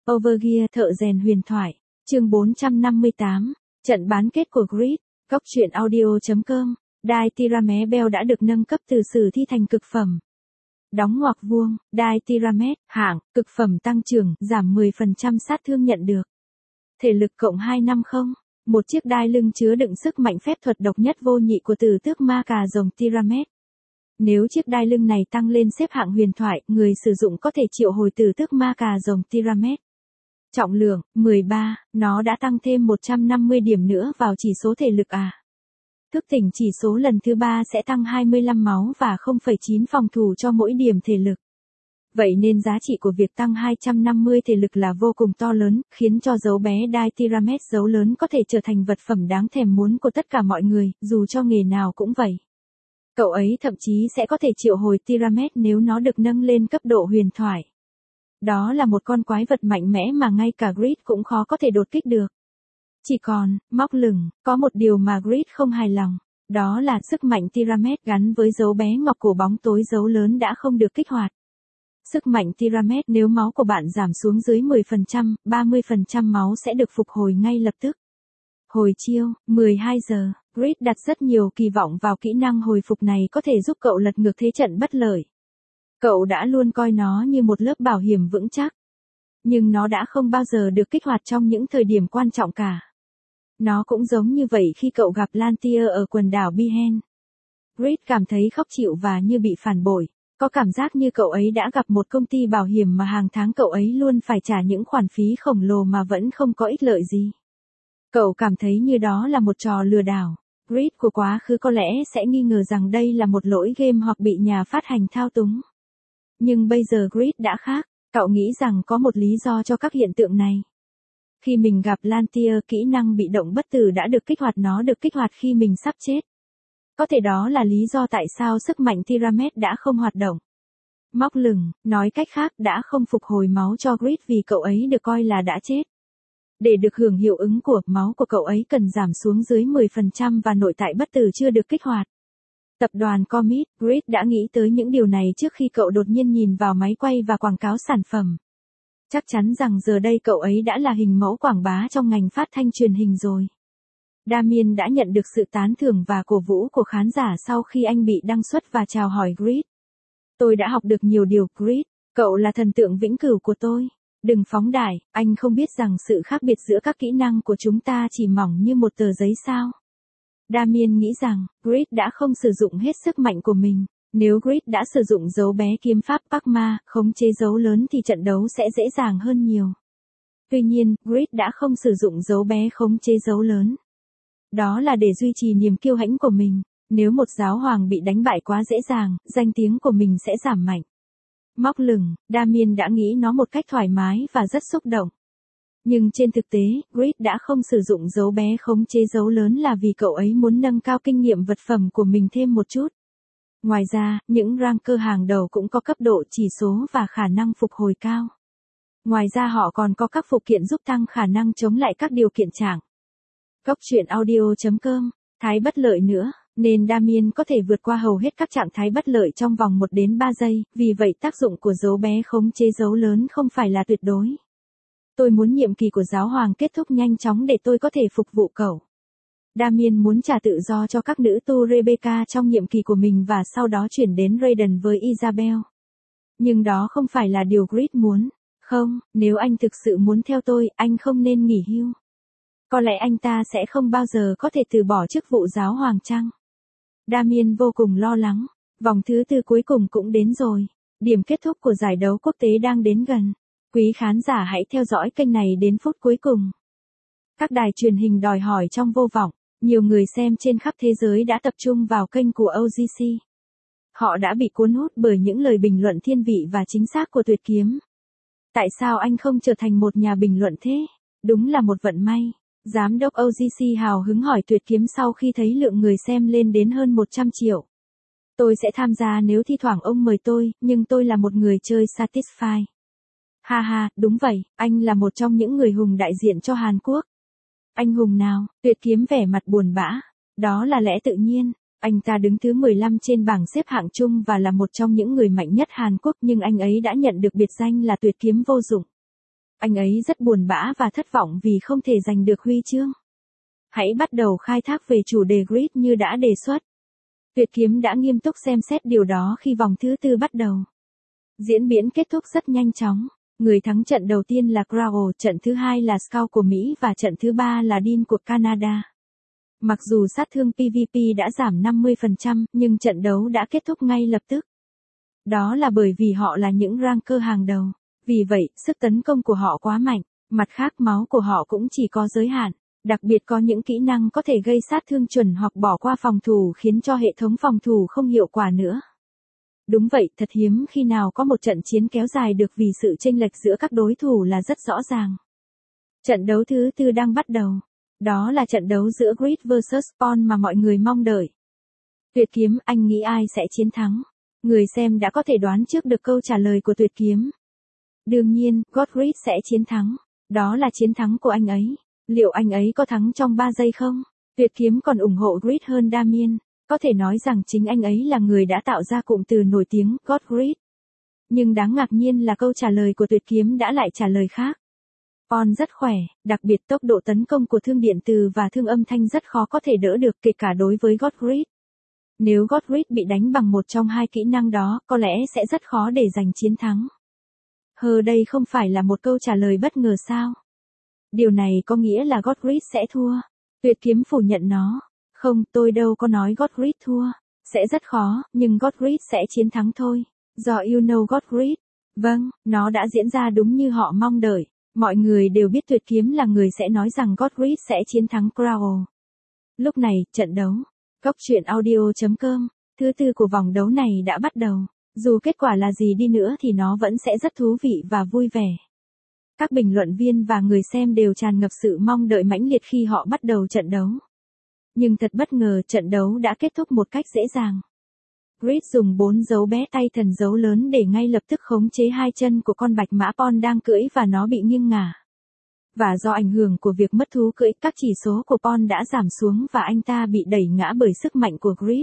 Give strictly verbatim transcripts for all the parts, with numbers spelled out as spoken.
Overgear thợ rèn huyền thoại, chương bốn trăm năm mươi tám, trận bán kết của Grid, góc truyện audio chấm com, đai Tyranmet Bell đã được nâng cấp từ sử thi thành cực phẩm. Đóng ngoặc vuông, đai Tyranmet, hạng, cực phẩm tăng trưởng, giảm mười phần trăm sát thương nhận được. Thể lực cộng hai trăm năm mươi, một chiếc đai lưng chứa đựng sức mạnh phép thuật độc nhất vô nhị của tử tước ma cà rồng Tyranmet. Nếu chiếc đai lưng này tăng lên xếp hạng huyền thoại, người sử dụng có thể triệu hồi tử tước ma cà rồng Tyranmet. Trọng lượng, mười ba, nó đã tăng thêm một trăm năm mươi điểm nữa vào chỉ số thể lực à. Thức tỉnh chỉ số lần thứ ba sẽ tăng hai mươi lăm máu và không phẩy chín phòng thủ cho mỗi điểm thể lực. Vậy nên giá trị của việc tăng hai trăm năm mươi thể lực là vô cùng to lớn, khiến cho dấu bé đai Tyranmet dấu lớn có thể trở thành vật phẩm đáng thèm muốn của tất cả mọi người, dù cho nghề nào cũng vậy. Cậu ấy thậm chí sẽ có thể triệu hồi Tyranmet nếu nó được nâng lên cấp độ huyền thoại. Đó là một con quái vật mạnh mẽ mà ngay cả Grid cũng khó có thể đột kích được. Chỉ còn, móc lửng, có một điều mà Grid không hài lòng, đó là sức mạnh Tyranmet gắn với dấu bé ngọc cổ bóng tối dấu lớn đã không được kích hoạt. Sức mạnh Tyranmet nếu máu của bạn giảm xuống dưới mười phần trăm, ba mươi phần trăm máu sẽ được phục hồi ngay lập tức. Hồi chiêu, mười hai giờ, Grid đặt rất nhiều kỳ vọng vào kỹ năng hồi phục này có thể giúp cậu lật ngược thế trận bất lợi. Cậu đã luôn coi nó như một lớp bảo hiểm vững chắc. Nhưng nó đã không bao giờ được kích hoạt trong những thời điểm quan trọng cả. Nó cũng giống như vậy khi cậu gặp Lantier ở quần đảo Bihen. Grid cảm thấy khóc chịu và như bị phản bội. Có cảm giác như cậu ấy đã gặp một công ty bảo hiểm mà hàng tháng cậu ấy luôn phải trả những khoản phí khổng lồ mà vẫn không có ích lợi gì. Cậu cảm thấy như đó là một trò lừa đảo. Grid của quá khứ có lẽ sẽ nghi ngờ rằng đây là một lỗi game hoặc bị nhà phát hành thao túng. Nhưng bây giờ Grid đã khác, cậu nghĩ rằng có một lý do cho các hiện tượng này. Khi mình gặp Lantier, kỹ năng bị động bất tử đã được kích hoạt, nó được kích hoạt khi mình sắp chết. Có thể đó là lý do tại sao sức mạnh Tyranmet đã không hoạt động. Móc lửng, nói cách khác, đã không phục hồi máu cho Grid vì cậu ấy được coi là đã chết. Để được hưởng hiệu ứng của máu của cậu ấy cần giảm xuống dưới mười phần trăm và nội tại bất tử chưa được kích hoạt. Tập đoàn Comet, Grid đã nghĩ tới những điều này trước khi cậu đột nhiên nhìn vào máy quay và quảng cáo sản phẩm. Chắc chắn rằng giờ đây cậu ấy đã là hình mẫu quảng bá trong ngành phát thanh truyền hình rồi. Damien đã nhận được sự tán thưởng và cổ vũ của khán giả sau khi anh bị đăng xuất và chào hỏi Grid. Tôi đã học được nhiều điều, Grid. Cậu là thần tượng vĩnh cửu của tôi. Đừng phóng đại, anh không biết rằng sự khác biệt giữa các kỹ năng của chúng ta chỉ mỏng như một tờ giấy sao. Damien nghĩ rằng, Grid đã không sử dụng hết sức mạnh của mình. Nếu Grid đã sử dụng dấu bé kiếm pháp Parkma, khống chế dấu lớn thì trận đấu sẽ dễ dàng hơn nhiều. Tuy nhiên, Grid đã không sử dụng dấu bé khống chế dấu lớn. Đó là để duy trì niềm kiêu hãnh của mình. Nếu một giáo hoàng bị đánh bại quá dễ dàng, danh tiếng của mình sẽ giảm mạnh. Móc lửng, Damien đã nghĩ nó một cách thoải mái và rất xúc động. Nhưng trên thực tế, Grid đã không sử dụng dấu bé khống chế dấu lớn là vì cậu ấy muốn nâng cao kinh nghiệm vật phẩm của mình thêm một chút. Ngoài ra, những ranker hàng đầu cũng có cấp độ chỉ số và khả năng phục hồi cao. Ngoài ra họ còn có các phụ kiện giúp tăng khả năng chống lại các điều kiện trạng. Góc truyện audio chấm com, thái bất lợi nữa, nên Damien có thể vượt qua hầu hết các trạng thái bất lợi trong vòng một đến ba giây, vì vậy tác dụng của dấu bé khống chế dấu lớn không phải là tuyệt đối. Tôi muốn nhiệm kỳ của giáo hoàng kết thúc nhanh chóng để tôi có thể phục vụ cậu. Damien muốn trả tự do cho các nữ tu Rebecca trong nhiệm kỳ của mình và sau đó chuyển đến Raiden với Isabel. Nhưng đó không phải là điều Grid muốn. Không, nếu anh thực sự muốn theo tôi, anh không nên nghỉ hưu. Có lẽ anh ta sẽ không bao giờ có thể từ bỏ chức vụ giáo hoàng chăng? Damien vô cùng lo lắng. Vòng thứ tư cuối cùng cũng đến rồi. Điểm kết thúc của giải đấu quốc tế đang đến gần. Quý khán giả hãy theo dõi kênh này đến phút cuối cùng. Các đài truyền hình đòi hỏi trong vô vọng. Nhiều người xem trên khắp thế giới đã tập trung vào kênh của o giê xê. Họ đã bị cuốn hút bởi những lời bình luận thiên vị và chính xác của Tuyệt Kiếm. Tại sao anh không trở thành một nhà bình luận thế? Đúng là một vận may. Giám đốc o giê xê hào hứng hỏi Tuyệt Kiếm sau khi thấy lượng người xem lên đến hơn một trăm triệu. Tôi sẽ tham gia nếu thi thoảng ông mời tôi, nhưng tôi là một người chơi Satisfy. Ha ha, đúng vậy, anh là một trong những người hùng đại diện cho Hàn Quốc. Anh hùng nào? Tuyệt Kiếm vẻ mặt buồn bã. Đó là lẽ tự nhiên. Anh ta đứng thứ mười lăm trên bảng xếp hạng chung và là một trong những người mạnh nhất Hàn Quốc, nhưng anh ấy đã nhận được biệt danh là Tuyệt Kiếm vô dụng. Anh ấy rất buồn bã và thất vọng vì không thể giành được huy chương. Hãy bắt đầu khai thác về chủ đề grid như đã đề xuất. Tuyệt kiếm đã nghiêm túc xem xét điều đó khi vòng thứ tư bắt đầu. Diễn biến kết thúc rất nhanh chóng. Người thắng trận đầu tiên là Crowell, trận thứ hai là Scout của Mỹ và trận thứ ba là Dean của Canada. Mặc dù sát thương pê vê pê đã giảm năm mươi phần trăm, nhưng trận đấu đã kết thúc ngay lập tức. Đó là bởi vì họ là những ranker hàng đầu. Vì vậy, sức tấn công của họ quá mạnh. Mặt khác, máu của họ cũng chỉ có giới hạn. Đặc biệt có những kỹ năng có thể gây sát thương chuẩn hoặc bỏ qua phòng thủ khiến cho hệ thống phòng thủ không hiệu quả nữa. Đúng vậy, thật hiếm khi nào có một trận chiến kéo dài được vì sự chênh lệch giữa các đối thủ là rất rõ ràng. Trận đấu thứ tư đang bắt đầu. Đó là trận đấu giữa Grid versus Pawn mà mọi người mong đợi. Tuyệt kiếm, anh nghĩ ai sẽ chiến thắng? Người xem đã có thể đoán trước được câu trả lời của Tuyệt kiếm. Đương nhiên, Godfrey sẽ chiến thắng. Đó là chiến thắng của anh ấy. Liệu anh ấy có thắng trong ba giây không? Tuyệt kiếm còn ủng hộ Grid hơn Damien. Có thể nói rằng chính anh ấy là người đã tạo ra cụm từ nổi tiếng Godfrey. Nhưng đáng ngạc nhiên là câu trả lời của Tuyệt kiếm đã lại trả lời khác. Pawn rất khỏe, đặc biệt tốc độ tấn công của thương điện từ và thương âm thanh rất khó có thể đỡ được kể cả đối với Godfrey. Nếu Godfrey bị đánh bằng một trong hai kỹ năng đó, có lẽ sẽ rất khó để giành chiến thắng. Hờ, đây không phải là một câu trả lời bất ngờ sao? Điều này có nghĩa là Godfrey sẽ thua. Tuyệt kiếm phủ nhận nó. Không, tôi đâu có nói Godfrey thua. Sẽ rất khó, nhưng Godfrey sẽ chiến thắng thôi. Do you know Godfrey? Vâng, nó đã diễn ra đúng như họ mong đợi. Mọi người đều biết Tuyệt kiếm là người sẽ nói rằng Godfrey sẽ chiến thắng Crowell. Lúc này, trận đấu. Góc truyện audio chấm com. Thứ tư của vòng đấu này đã bắt đầu. Dù kết quả là gì đi nữa thì nó vẫn sẽ rất thú vị và vui vẻ. Các bình luận viên và người xem đều tràn ngập sự mong đợi mãnh liệt khi họ bắt đầu trận đấu. Nhưng thật bất ngờ, trận đấu đã kết thúc một cách dễ dàng. Grid dùng bốn dấu bé tay thần dấu lớn để ngay lập tức khống chế hai chân của con bạch mã Pawn đang cưỡi và nó bị nghiêng ngả. Và do ảnh hưởng của việc mất thú cưỡi, các chỉ số của Pawn đã giảm xuống và anh ta bị đẩy ngã bởi sức mạnh của Grid.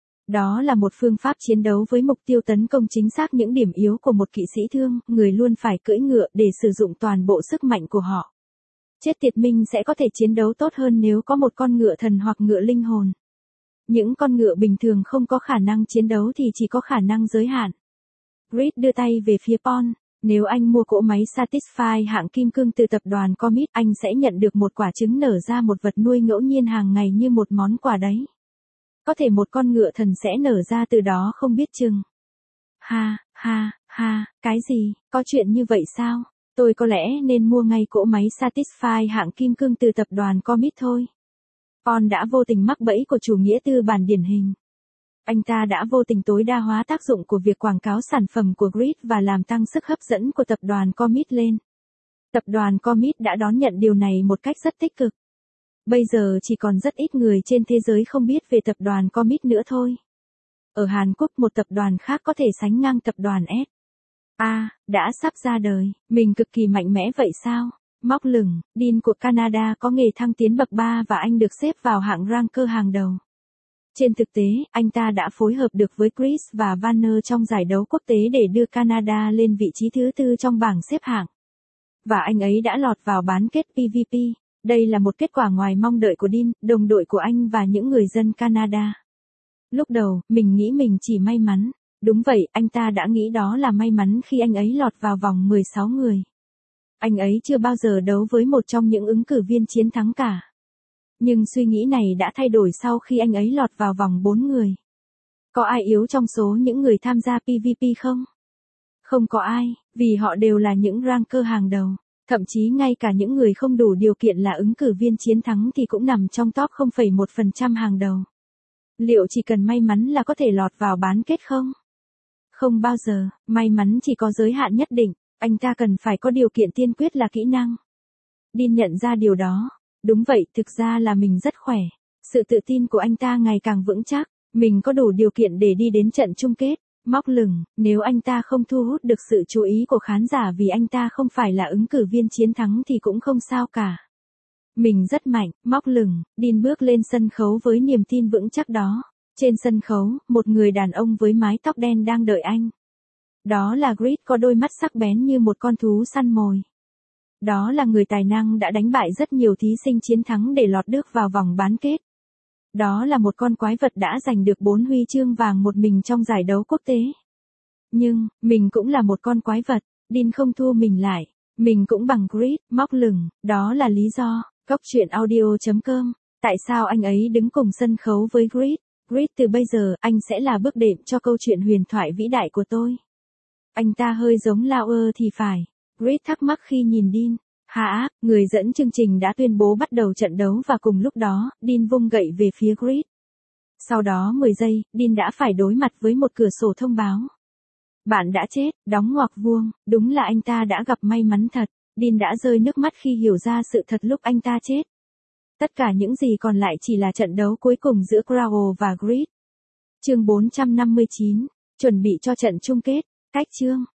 Đó là một phương pháp chiến đấu với mục tiêu tấn công chính xác những điểm yếu của một kỵ sĩ thương, người luôn phải cưỡi ngựa để sử dụng toàn bộ sức mạnh của họ. Chết tiệt, mình sẽ có thể chiến đấu tốt hơn nếu có một con ngựa thần hoặc ngựa linh hồn. Những con ngựa bình thường không có khả năng chiến đấu thì chỉ có khả năng giới hạn. Grid đưa tay về phía Pawn. Nếu anh mua cỗ máy Satisfy hạng kim cương từ tập đoàn Comet, anh sẽ nhận được một quả trứng nở ra một vật nuôi ngẫu nhiên hàng ngày như một món quà đấy. Có thể một con ngựa thần sẽ nở ra từ đó không biết chừng. Ha, ha, ha, cái gì, có chuyện như vậy sao? Tôi có lẽ nên mua ngay cỗ máy Satisfy hạng kim cương từ tập đoàn Comet thôi. Pawn đã vô tình mắc bẫy của chủ nghĩa tư bản điển hình. Anh ta đã vô tình tối đa hóa tác dụng của việc quảng cáo sản phẩm của Grid và làm tăng sức hấp dẫn của tập đoàn Comet lên. Tập đoàn Comet đã đón nhận điều này một cách rất tích cực. Bây giờ chỉ còn rất ít người trên thế giới không biết về tập đoàn Comet nữa thôi. Ở Hàn Quốc, một tập đoàn khác có thể sánh ngang tập đoàn S. A, đã sắp ra đời, mình cực kỳ mạnh mẽ vậy sao? Móc lửng, Dean của Canada có nghề thăng tiến bậc ba và anh được xếp vào hạng ranker hàng đầu. Trên thực tế, anh ta đã phối hợp được với Chris và Vanner trong giải đấu quốc tế để đưa Canada lên vị trí thứ tư trong bảng xếp hạng. Và anh ấy đã lọt vào bán kết pê vê pê. Đây là một kết quả ngoài mong đợi của Dean, đồng đội của anh và những người dân Canada. Lúc đầu, mình nghĩ mình chỉ may mắn. Đúng vậy, anh ta đã nghĩ đó là may mắn khi anh ấy lọt vào vòng mười sáu người. Anh ấy chưa bao giờ đấu với một trong những ứng cử viên chiến thắng cả. Nhưng suy nghĩ này đã thay đổi sau khi anh ấy lọt vào vòng bốn người. Có ai yếu trong số những người tham gia pê vê pê không? Không có ai, vì họ đều là những ranker hàng đầu. Thậm chí ngay cả những người không đủ điều kiện là ứng cử viên chiến thắng thì cũng nằm trong top không phẩy một phần trăm hàng đầu. Liệu chỉ cần may mắn là có thể lọt vào bán kết không? Không bao giờ, may mắn chỉ có giới hạn nhất định, anh ta cần phải có điều kiện tiên quyết là kỹ năng. Dean nhận ra điều đó. Đúng vậy, thực ra là mình rất khỏe. Sự tự tin của anh ta ngày càng vững chắc, mình có đủ điều kiện để đi đến trận chung kết. Móc lửng, nếu anh ta không thu hút được sự chú ý của khán giả vì anh ta không phải là ứng cử viên chiến thắng thì cũng không sao cả. Mình rất mạnh, móc lửng, Dean bước lên sân khấu với niềm tin vững chắc đó. Trên sân khấu, một người đàn ông với mái tóc đen đang đợi anh. Đó là Grid, có đôi mắt sắc bén như một con thú săn mồi. Đó là người tài năng đã đánh bại rất nhiều thí sinh chiến thắng để lọt bước vào vòng bán kết. Đó là một con quái vật đã giành được bốn huy chương vàng một mình trong giải đấu quốc tế. Nhưng, mình cũng là một con quái vật, Dean không thua mình lại. Mình cũng bằng grit, móc lửng, đó là lý do. Góc truyện audio chấm com. Tại sao anh ấy đứng cùng sân khấu với Grit? Grit từ bây giờ, anh sẽ là bước đệm cho câu chuyện huyền thoại vĩ đại của tôi. Anh ta hơi giống Lauer thì phải. Grit thắc mắc khi nhìn Dean. Hả, người dẫn chương trình đã tuyên bố bắt đầu trận đấu và cùng lúc đó, Dean vung gậy về phía Grit. Sau đó mười giây, Dean đã phải đối mặt với một cửa sổ thông báo. Bạn đã chết, đóng ngoặc vuông, đúng là anh ta đã gặp may mắn thật. Dean đã rơi nước mắt khi hiểu ra sự thật lúc anh ta chết. Tất cả những gì còn lại chỉ là trận đấu cuối cùng giữa Crowell và Grit. Chương bốn trăm năm mươi chín, chuẩn bị cho trận chung kết, cách chương.